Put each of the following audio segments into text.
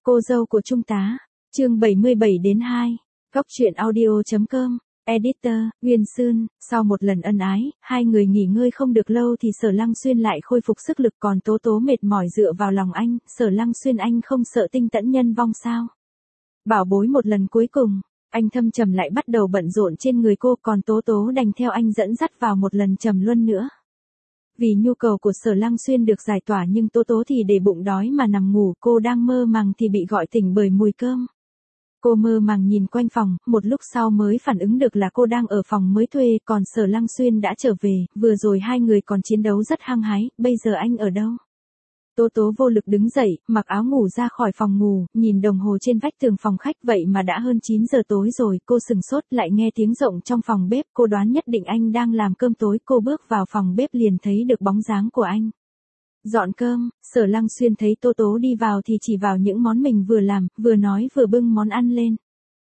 Cô dâu của Trung tá, chương 77-2, Góc truyện audio.com, Editor, Nguyên Sương, sau một lần ân ái, hai người nghỉ ngơi không được lâu thì Sở Lăng Xuyên lại khôi phục sức lực còn Tố Tố mệt mỏi dựa vào lòng anh, Sở Lăng Xuyên anh không sợ tinh tẫn nhân vong sao? Bảo bối một lần cuối cùng, anh thâm trầm lại bắt đầu bận rộn trên người cô còn Tố Tố đành theo anh dẫn dắt vào một lần trầm luân nữa. Vì nhu cầu của Sở Lăng Xuyên được giải tỏa nhưng Tố Tố thì để bụng đói mà nằm ngủ, cô đang mơ màng thì bị gọi tỉnh bởi mùi cơm. Cô mơ màng nhìn quanh phòng, một lúc sau mới phản ứng được là cô đang ở phòng mới thuê, còn Sở Lăng Xuyên đã trở về, vừa rồi hai người còn chiến đấu rất hăng hái, bây giờ anh ở đâu? Tố Tố vô lực đứng dậy, mặc áo ngủ ra khỏi phòng ngủ, nhìn đồng hồ trên vách tường phòng khách vậy mà đã hơn 9 giờ tối rồi, cô sừng sốt lại nghe tiếng rộng trong phòng bếp, cô đoán nhất định anh đang làm cơm tối, cô bước vào phòng bếp liền thấy được bóng dáng của anh. Dọn cơm, Sở Lăng Xuyên thấy Tố Tố đi vào thì chỉ vào những món mình vừa làm, vừa nói vừa bưng món ăn lên.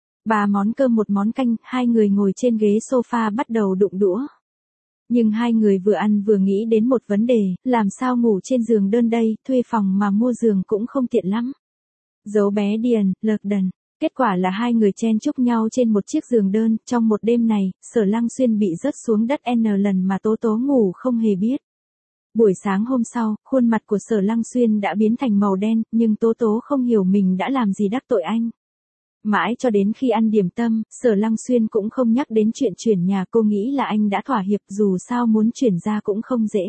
3 món cơm 1 món canh, hai người ngồi trên ghế sofa bắt đầu đụng đũa. Nhưng hai người vừa ăn vừa nghĩ đến một vấn đề, làm sao ngủ trên giường đơn đây, thuê phòng mà mua giường cũng không tiện lắm. Dấu bé điền, lợp đần. Kết quả là hai người chen chúc nhau trên một chiếc giường đơn, trong một đêm này, Sở Lăng Xuyên bị rớt xuống đất N lần mà Tố Tố ngủ không hề biết. Buổi sáng hôm sau, khuôn mặt của Sở Lăng Xuyên đã biến thành màu đen, nhưng Tố Tố không hiểu mình đã làm gì đắc tội anh. Mãi cho đến khi ăn điểm tâm, Sở Lăng Xuyên cũng không nhắc đến chuyện chuyển nhà, cô nghĩ là anh đã thỏa hiệp dù sao muốn chuyển ra cũng không dễ.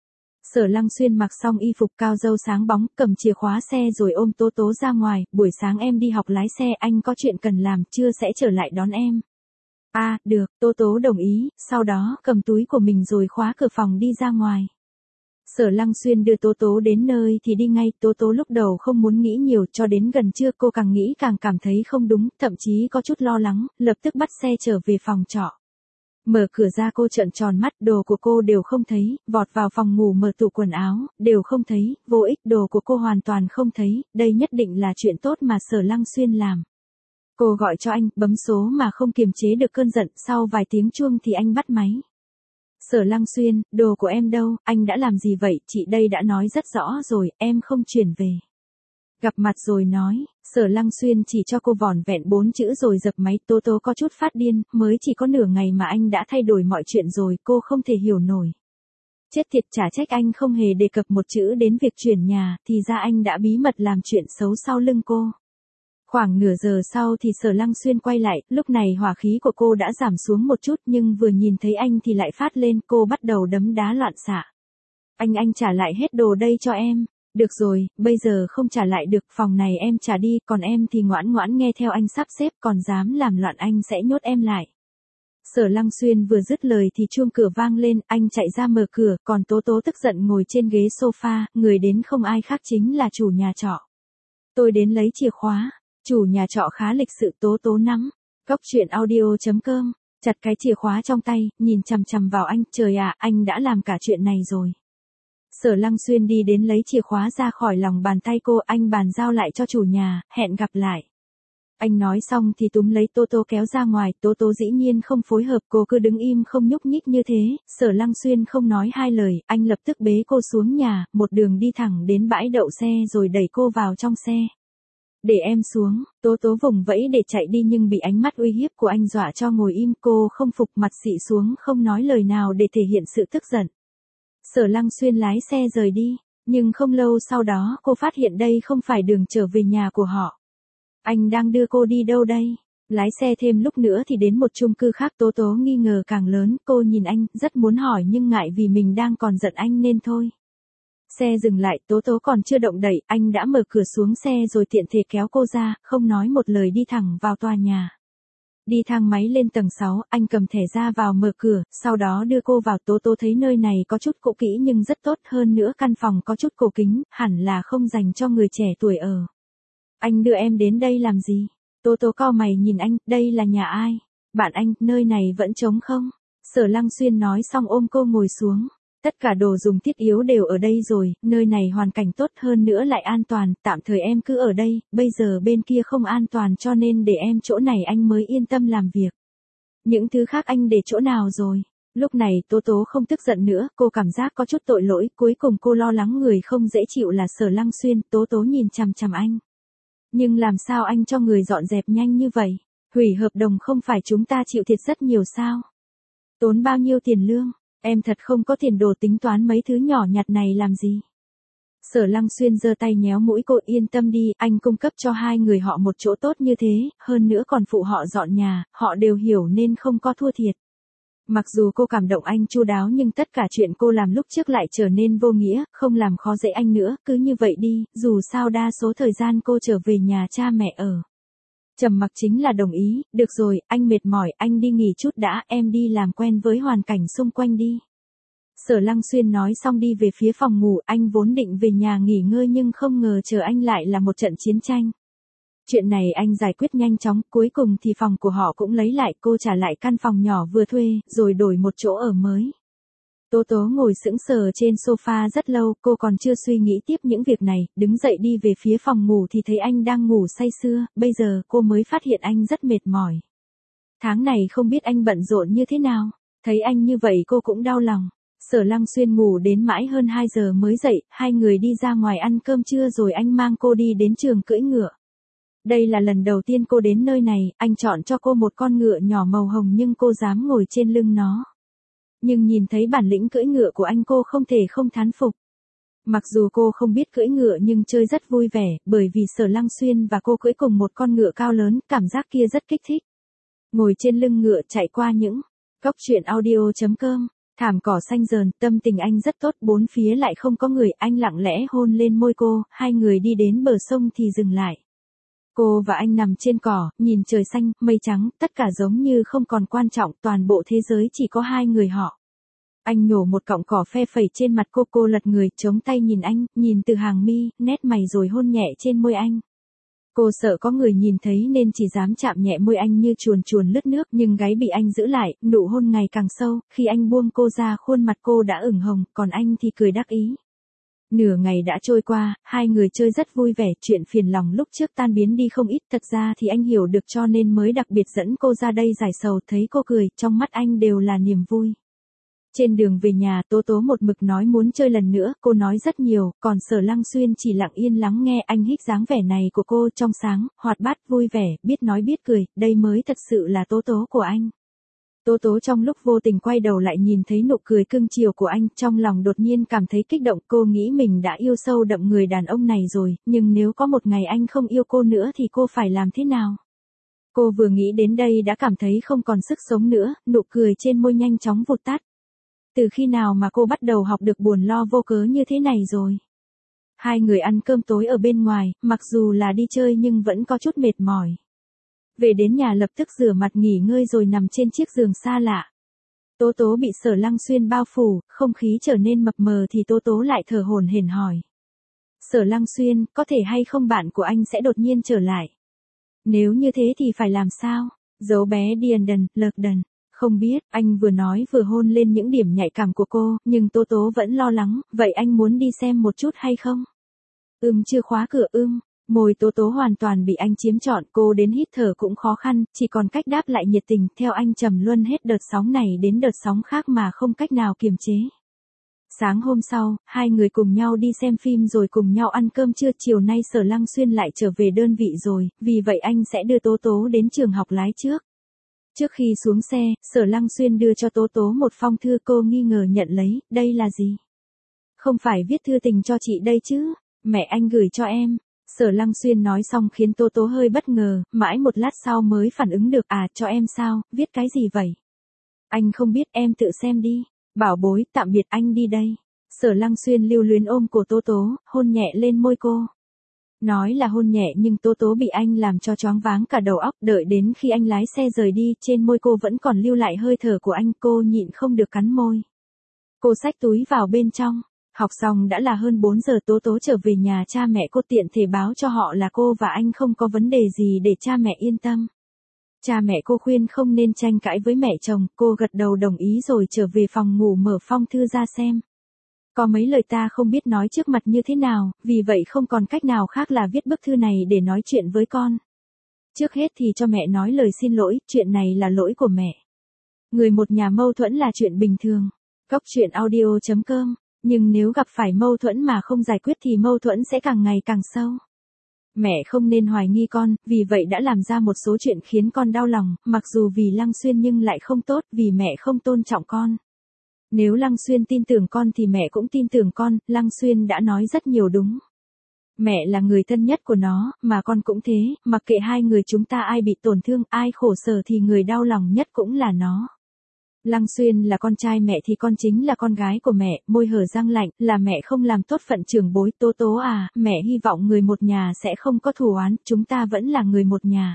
Sở Lăng Xuyên mặc xong y phục cao râu sáng bóng, cầm chìa khóa xe rồi ôm Tố Tố ra ngoài, buổi sáng em đi học lái xe, anh có chuyện cần làm, trưa sẽ trở lại đón em. À, được, Tố Tố đồng ý, sau đó cầm túi của mình rồi khóa cửa phòng đi ra ngoài. Sở Lăng Xuyên đưa Tố Tố đến nơi thì đi ngay, Tố Tố lúc đầu không muốn nghĩ nhiều, cho đến gần trưa cô càng nghĩ càng cảm thấy không đúng, thậm chí có chút lo lắng, lập tức bắt xe trở về phòng trọ. Mở cửa ra cô trợn tròn mắt, đồ của cô đều không thấy, vọt vào phòng ngủ mở tủ quần áo, đều không thấy, vô ích, đồ của cô hoàn toàn không thấy, đây nhất định là chuyện tốt mà Sở Lăng Xuyên làm. Cô gọi cho anh, bấm số mà không kiềm chế được cơn giận, sau vài tiếng chuông thì anh bắt máy. Sở Lăng Xuyên, đồ của em đâu, anh đã làm gì vậy, chị đây đã nói rất rõ rồi, em không chuyển về. Gặp mặt rồi nói, Sở Lăng Xuyên chỉ cho cô vỏn vẹn 4 chữ rồi dập máy, Tố Tố có chút phát điên, mới chỉ có nửa ngày mà anh đã thay đổi mọi chuyện rồi, cô không thể hiểu nổi. Chết thiệt, chả trách anh không hề đề cập một chữ đến việc chuyển nhà, thì ra anh đã bí mật làm chuyện xấu sau lưng cô. Khoảng nửa giờ sau thì Sở Lăng Xuyên quay lại, lúc này hỏa khí của cô đã giảm xuống một chút nhưng vừa nhìn thấy anh thì lại phát lên, cô bắt đầu đấm đá loạn xạ. Anh trả lại hết đồ đây cho em. Được rồi, bây giờ không trả lại được, phòng này em trả đi, còn em thì ngoãn ngoãn nghe theo anh sắp xếp, còn dám làm loạn anh sẽ nhốt em lại. Sở Lăng Xuyên vừa dứt lời thì chuông cửa vang lên, anh chạy ra mở cửa, còn Tố Tố tức giận ngồi trên ghế sofa, người đến không ai khác chính là chủ nhà trọ. Tôi đến lấy chìa khóa. Chủ nhà trọ khá lịch sự, Tố Tố nắm. Góc truyện audio.com, chặt cái chìa khóa trong tay, nhìn chằm chằm vào anh, trời ạ, anh đã làm cả chuyện này rồi. Sở Lăng Xuyên đi đến lấy chìa khóa ra khỏi lòng bàn tay cô, anh bàn giao lại cho chủ nhà, hẹn gặp lại. Anh nói xong thì túm lấy Tố Tố kéo ra ngoài, Tố Tố dĩ nhiên không phối hợp, cô cứ đứng im không nhúc nhích như thế, Sở Lăng Xuyên không nói hai lời, anh lập tức bế cô xuống nhà, một đường đi thẳng đến bãi đậu xe rồi đẩy cô vào trong xe. Để em xuống, Tố Tố vùng vẫy để chạy đi nhưng bị ánh mắt uy hiếp của anh dọa cho ngồi im, cô không phục, mặt xị xuống không nói lời nào để thể hiện sự tức giận. Sở Lăng Xuyên lái xe rời đi, nhưng không lâu sau đó cô phát hiện đây không phải đường trở về nhà của họ. Anh đang đưa cô đi đâu đây? Lái xe thêm lúc nữa thì đến một chung cư khác, Tố Tố nghi ngờ càng lớn, cô nhìn anh, rất muốn hỏi nhưng ngại vì mình đang còn giận anh nên thôi. Xe dừng lại, Tố Tố còn chưa động đậy, anh đã mở cửa xuống xe rồi tiện thể kéo cô ra, không nói một lời đi thẳng vào tòa nhà. Đi thang máy lên tầng 6, anh cầm thẻ ra vào mở cửa, sau đó đưa cô vào. Tố Tố thấy nơi này có chút cũ kỹ nhưng rất tốt, hơn nữa căn phòng có chút cổ kính, hẳn là không dành cho người trẻ tuổi ở. Anh đưa em đến đây làm gì? Tố Tố cau mày nhìn anh, đây là nhà ai? Bạn anh, nơi này vẫn trống không? Sở Lăng Xuyên nói xong ôm cô ngồi xuống. Tất cả đồ dùng thiết yếu đều ở đây rồi, nơi này hoàn cảnh tốt hơn nữa lại an toàn, tạm thời em cứ ở đây, bây giờ bên kia không an toàn cho nên để em chỗ này anh mới yên tâm làm việc. Những thứ khác anh để chỗ nào rồi? Lúc này Tố Tố không tức giận nữa, cô cảm giác có chút tội lỗi, cuối cùng cô lo lắng người không dễ chịu là Sở Lăng Xuyên, Tố Tố nhìn chằm chằm anh. Nhưng làm sao anh cho người dọn dẹp nhanh như vậy? Hủy hợp đồng không phải chúng ta chịu thiệt rất nhiều sao? Tốn bao nhiêu tiền lương? Em thật không có tiền đồ tính toán mấy thứ nhỏ nhặt này làm gì? Sở Lăng Xuyên giơ tay nhéo mũi cô, yên tâm đi, anh cung cấp cho hai người họ một chỗ tốt như thế, hơn nữa còn phụ họ dọn nhà, họ đều hiểu nên không có thua thiệt. Mặc dù cô cảm động anh chu đáo nhưng tất cả chuyện cô làm lúc trước lại trở nên vô nghĩa, không làm khó dễ anh nữa, cứ như vậy đi, dù sao đa số thời gian cô trở về nhà cha mẹ ở. Trầm mặc chính là đồng ý, được rồi, anh mệt mỏi, anh đi nghỉ chút đã, em đi làm quen với hoàn cảnh xung quanh đi. Sở Lăng Xuyên nói xong đi về phía phòng ngủ, anh vốn định về nhà nghỉ ngơi nhưng không ngờ chờ anh lại là một trận chiến tranh. Chuyện này anh giải quyết nhanh chóng, cuối cùng thì phòng của họ cũng lấy lại, cô trả lại căn phòng nhỏ vừa thuê, rồi đổi một chỗ ở mới. Tố Tố ngồi sững sờ trên sofa rất lâu, cô còn chưa suy nghĩ tiếp những việc này, đứng dậy đi về phía phòng ngủ thì thấy anh đang ngủ say sưa, bây giờ cô mới phát hiện anh rất mệt mỏi. Tháng này không biết anh bận rộn như thế nào, thấy anh như vậy cô cũng đau lòng. Sở Lăng Xuyên ngủ đến mãi hơn 2 giờ mới dậy, hai người đi ra ngoài ăn cơm trưa rồi anh mang cô đi đến trường cưỡi ngựa. Đây là lần đầu tiên cô đến nơi này, anh chọn cho cô một con ngựa nhỏ màu hồng nhưng cô dám ngồi trên lưng nó. Nhưng nhìn thấy bản lĩnh cưỡi ngựa của anh cô không thể không thán phục. Mặc dù cô không biết cưỡi ngựa nhưng chơi rất vui vẻ, bởi vì Sở Lăng Xuyên và cô cưỡi cùng một con ngựa cao lớn, cảm giác kia rất kích thích. Ngồi trên lưng ngựa chạy qua những góc truyện audio.com, thảm cỏ xanh rờn, tâm tình anh rất tốt, bốn phía lại không có người, anh lặng lẽ hôn lên môi cô, hai người đi đến bờ sông thì dừng lại. Cô và anh nằm trên cỏ, nhìn trời xanh, mây trắng, tất cả giống như không còn quan trọng, toàn bộ thế giới chỉ có hai người họ. Anh nhổ một cọng cỏ phe phẩy trên mặt cô lật người, chống tay nhìn anh, nhìn từ hàng mi, nét mày rồi hôn nhẹ trên môi anh. Cô sợ có người nhìn thấy nên chỉ dám chạm nhẹ môi anh như chuồn chuồn lướt nước, nhưng gáy bị anh giữ lại, nụ hôn ngày càng sâu, khi anh buông cô ra khuôn mặt cô đã ửng hồng, còn anh thì cười đắc ý. Nửa ngày đã trôi qua, hai người chơi rất vui vẻ, chuyện phiền lòng lúc trước tan biến đi không ít, thật ra thì anh hiểu được cho nên mới đặc biệt dẫn cô ra đây giải sầu, thấy cô cười, trong mắt anh đều là niềm vui. Trên đường về nhà, Tố Tố một mực nói muốn chơi lần nữa, cô nói rất nhiều, còn Sở Lăng Xuyên chỉ lặng yên lắng nghe. Anh hít dáng vẻ này của cô, trong sáng, hoạt bát, vui vẻ, biết nói biết cười, đây mới thật sự là Tố Tố của anh. Tố Tố trong lúc vô tình quay đầu lại nhìn thấy nụ cười cưng chiều của anh, trong lòng đột nhiên cảm thấy kích động, cô nghĩ mình đã yêu sâu đậm người đàn ông này rồi, nhưng nếu có một ngày anh không yêu cô nữa thì cô phải làm thế nào? Cô vừa nghĩ đến đây đã cảm thấy không còn sức sống nữa, nụ cười trên môi nhanh chóng vụt tắt. Từ khi nào mà cô bắt đầu học được buồn lo vô cớ như thế này rồi? Hai người ăn cơm tối ở bên ngoài, mặc dù là đi chơi nhưng vẫn có chút mệt mỏi. Về đến nhà lập tức rửa mặt nghỉ ngơi rồi nằm trên chiếc giường xa lạ. Tố Tố bị Sở Lăng Xuyên bao phủ, không khí trở nên mập mờ thì Tố Tố lại thở hổn hển hỏi. Sở Lăng Xuyên, có thể hay không bạn của anh sẽ đột nhiên trở lại? Nếu như thế thì phải làm sao? Giấu bé điền đần, lợc đần. Không biết, anh vừa nói vừa hôn lên những điểm nhạy cảm của cô, nhưng Tố Tố vẫn lo lắng, vậy anh muốn đi xem một chút hay không? Chưa khóa cửa Môi Tố Tố hoàn toàn bị anh chiếm trọn, cô đến hít thở cũng khó khăn, chỉ còn cách đáp lại nhiệt tình, theo anh trầm luân hết đợt sóng này đến đợt sóng khác mà không cách nào kiềm chế. Sáng hôm sau, hai người cùng nhau đi xem phim rồi cùng nhau ăn cơm trưa, chiều nay Sở Lăng Xuyên lại trở về đơn vị rồi, vì vậy anh sẽ đưa Tố Tố đến trường học lái trước. Trước khi xuống xe, Sở Lăng Xuyên đưa cho Tố Tố một phong thư, cô nghi ngờ nhận lấy, đây là gì? Không phải viết thư tình cho chị đây chứ, mẹ anh gửi cho em. Sở Lăng Xuyên nói xong khiến Tố Tố hơi bất ngờ, mãi một lát sau mới phản ứng được, cho em sao, viết cái gì vậy? Anh không biết, em tự xem đi. Bảo bối, tạm biệt, anh đi đây. Sở Lăng Xuyên lưu luyến ôm cổ Tố Tố, hôn nhẹ lên môi cô. Nói là hôn nhẹ nhưng Tố Tố bị anh làm cho choáng váng cả đầu óc, đợi đến khi anh lái xe rời đi, trên môi cô vẫn còn lưu lại hơi thở của anh, cô nhịn không được cắn môi. Cô xách túi vào bên trong. Học xong đã là hơn 4 giờ, Tố Tố trở về nhà cha mẹ cô, tiện thể báo cho họ là cô và anh không có vấn đề gì để cha mẹ yên tâm. Cha mẹ cô khuyên không nên tranh cãi với mẹ chồng, cô gật đầu đồng ý rồi trở về phòng ngủ mở phong thư ra xem. Có mấy lời ta không biết nói trước mặt như thế nào, vì vậy không còn cách nào khác là viết bức thư này để nói chuyện với con. Trước hết thì cho mẹ nói lời xin lỗi, chuyện này là lỗi của mẹ. Người một nhà mâu thuẫn là chuyện bình thường. Góc truyện audio.com. Nhưng nếu gặp phải mâu thuẫn mà không giải quyết thì mâu thuẫn sẽ càng ngày càng sâu. Mẹ không nên hoài nghi con, vì vậy đã làm ra một số chuyện khiến con đau lòng, mặc dù vì Lăng Xuyên nhưng lại không tốt, vì mẹ không tôn trọng con. Nếu Lăng Xuyên tin tưởng con thì mẹ cũng tin tưởng con, Lăng Xuyên đã nói rất nhiều đúng. Mẹ là người thân nhất của nó, mà con cũng thế, mặc kệ hai người chúng ta ai bị tổn thương, ai khổ sở thì người đau lòng nhất cũng là nó. Lăng Xuyên là con trai mẹ thì con chính là con gái của mẹ, môi hở răng lạnh, là mẹ không làm tốt phận trưởng bối. Tố Tố à, mẹ hy vọng người một nhà sẽ không có thù oán, chúng ta vẫn là người một nhà.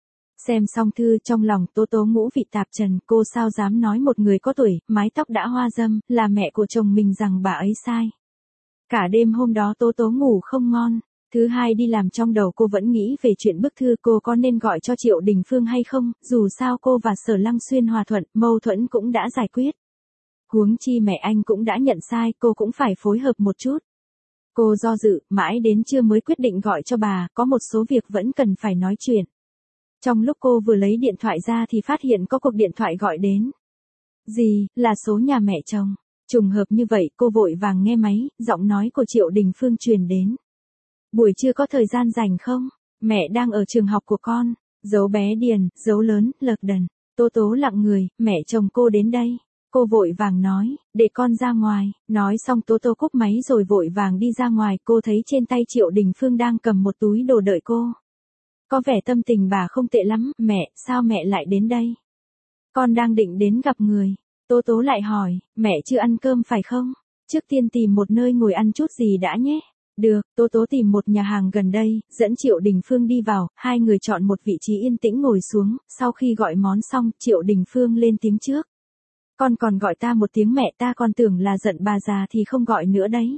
Xem xong thư trong lòng Tố Tố ngũ vị tạp trần, cô sao dám nói một người có tuổi, mái tóc đã hoa râm, là mẹ của chồng mình rằng bà ấy sai. Cả đêm hôm đó Tố Tố ngủ không ngon. Thứ hai đi làm trong đầu cô vẫn nghĩ về chuyện bức thư cô có nên gọi cho Triệu Đình Phương hay không, dù sao cô và Sở Lăng Xuyên hòa thuận, mâu thuẫn cũng đã giải quyết. Huống chi mẹ anh cũng đã nhận sai, cô cũng phải phối hợp một chút. Cô do dự, mãi đến trưa mới quyết định gọi cho bà, có một số việc vẫn cần phải nói chuyện. Trong lúc cô vừa lấy điện thoại ra thì phát hiện có cuộc điện thoại gọi đến. Gì, là số nhà mẹ chồng. Trùng hợp như vậy, cô vội vàng nghe máy, giọng nói của Triệu Đình Phương truyền đến. Buổi trưa có thời gian rảnh không? Mẹ đang ở trường học của con. Dấu bé điền, dấu lớn, lật đần. Tố Tố lặng người, mẹ chồng cô đến đây. Cô vội vàng nói, để con ra ngoài. Nói xong Tố Tố cúp máy rồi vội vàng đi ra ngoài. Cô thấy trên tay Triệu Đình Phương đang cầm một túi đồ đợi cô. Có vẻ tâm tình bà không tệ lắm. Mẹ, sao mẹ lại đến đây? Con đang định đến gặp người. Tố Tố lại hỏi, mẹ chưa ăn cơm phải không? Trước tiên tìm một nơi ngồi ăn chút gì đã nhé. Được, Tố Tố tìm một nhà hàng gần đây, dẫn Triệu Đình Phương đi vào, hai người chọn một vị trí yên tĩnh ngồi xuống, sau khi gọi món xong, Triệu Đình Phương lên tiếng trước. Con còn gọi ta một tiếng mẹ, ta còn tưởng là giận bà già thì không gọi nữa đấy.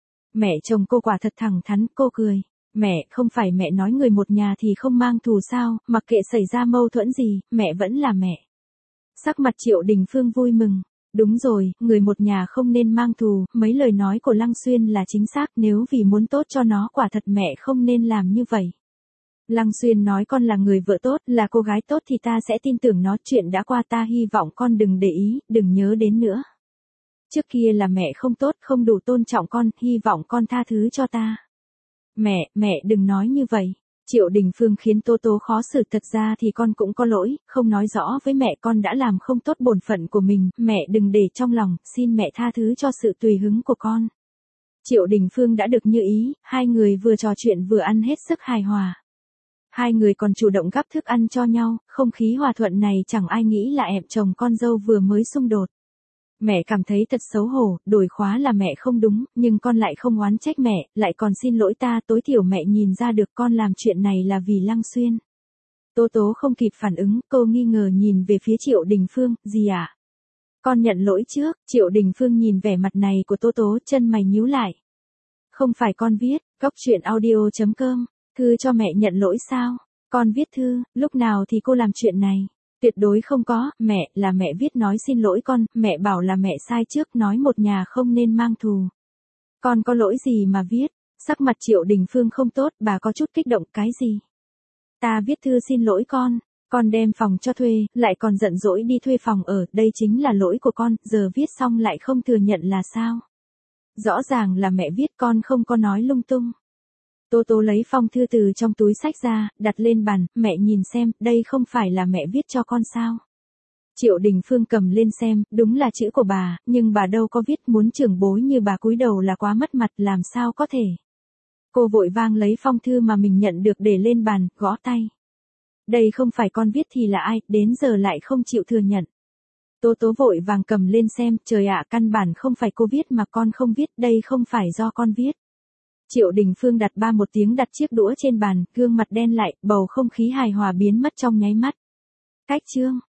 Mẹ chồng cô quả thật thẳng thắn, cô cười. Mẹ, không phải mẹ nói người một nhà thì không mang thù sao, mặc kệ xảy ra mâu thuẫn gì, mẹ vẫn là mẹ. Sắc mặt Triệu Đình Phương vui mừng. Đúng rồi, người một nhà không nên mang thù, mấy lời nói của Lăng Xuyên là chính xác, nếu vì muốn tốt cho nó quả thật mẹ không nên làm như vậy. Lăng Xuyên nói con là người vợ tốt, là cô gái tốt thì ta sẽ tin tưởng nó, chuyện đã qua ta hy vọng con đừng để ý, đừng nhớ đến nữa. Trước kia là mẹ không tốt, không đủ tôn trọng con, hy vọng con tha thứ cho ta. Mẹ đừng nói như vậy. Triệu Đình Phương khiến Tố Tố khó xử, thật ra thì con cũng có lỗi, không nói rõ với mẹ con đã làm không tốt bổn phận của mình, mẹ đừng để trong lòng, xin mẹ tha thứ cho sự tùy hứng của con. Triệu Đình Phương đã được như ý, hai người vừa trò chuyện vừa ăn hết sức hài hòa. Hai người còn chủ động gắp thức ăn cho nhau, không khí hòa thuận này chẳng ai nghĩ là em chồng con dâu vừa mới xung đột. Mẹ cảm thấy thật xấu hổ, đổi khóa là mẹ không đúng, nhưng con lại không oán trách mẹ, lại còn xin lỗi ta, tối thiểu mẹ nhìn ra được con làm chuyện này là vì Lăng Xuyên. Tố Tố không kịp phản ứng, cô nghi ngờ nhìn về phía Triệu Đình Phương, gì ạ? Con nhận lỗi trước, Triệu Đình Phương nhìn vẻ mặt này của Tố Tố, chân mày nhíu lại. Không phải con viết, goctruyện.audio.com, thư cho mẹ nhận lỗi sao? Con viết thư, lúc nào thì cô làm chuyện này? Tuyệt đối không có, mẹ, là mẹ viết nói xin lỗi con, mẹ bảo là mẹ sai trước, nói một nhà không nên mang thù. Con có lỗi gì mà viết? Sắc mặt Triệu Đình Phương không tốt, bà có chút kích động, cái gì? Ta viết thư xin lỗi con đem phòng cho thuê, lại còn giận dỗi đi thuê phòng ở, đây chính là lỗi của con, giờ viết xong lại không thừa nhận là sao? Rõ ràng là mẹ viết, con không có nói lung tung. Tố Tố lấy phong thư từ trong túi xách ra, đặt lên bàn, mẹ nhìn xem, đây không phải là mẹ viết cho con sao? Triệu Đình Phương cầm lên xem, đúng là chữ của bà, nhưng bà đâu có viết, muốn trưởng bối như bà cúi đầu là quá mất mặt, làm sao có thể. Cô vội vang lấy phong thư mà mình nhận được để lên bàn, gõ tay. Đây không phải con viết thì là ai, đến giờ lại không chịu thừa nhận. Tố Tố vội vàng cầm lên xem, trời ạ, căn bản không phải cô viết mà con không viết, đây không phải do con viết. Triệu Đình Phương đặt ba một tiếng đặt chiếc đũa trên bàn, gương mặt đen lại, bầu không khí hài hòa biến mất trong nháy mắt. Cách chương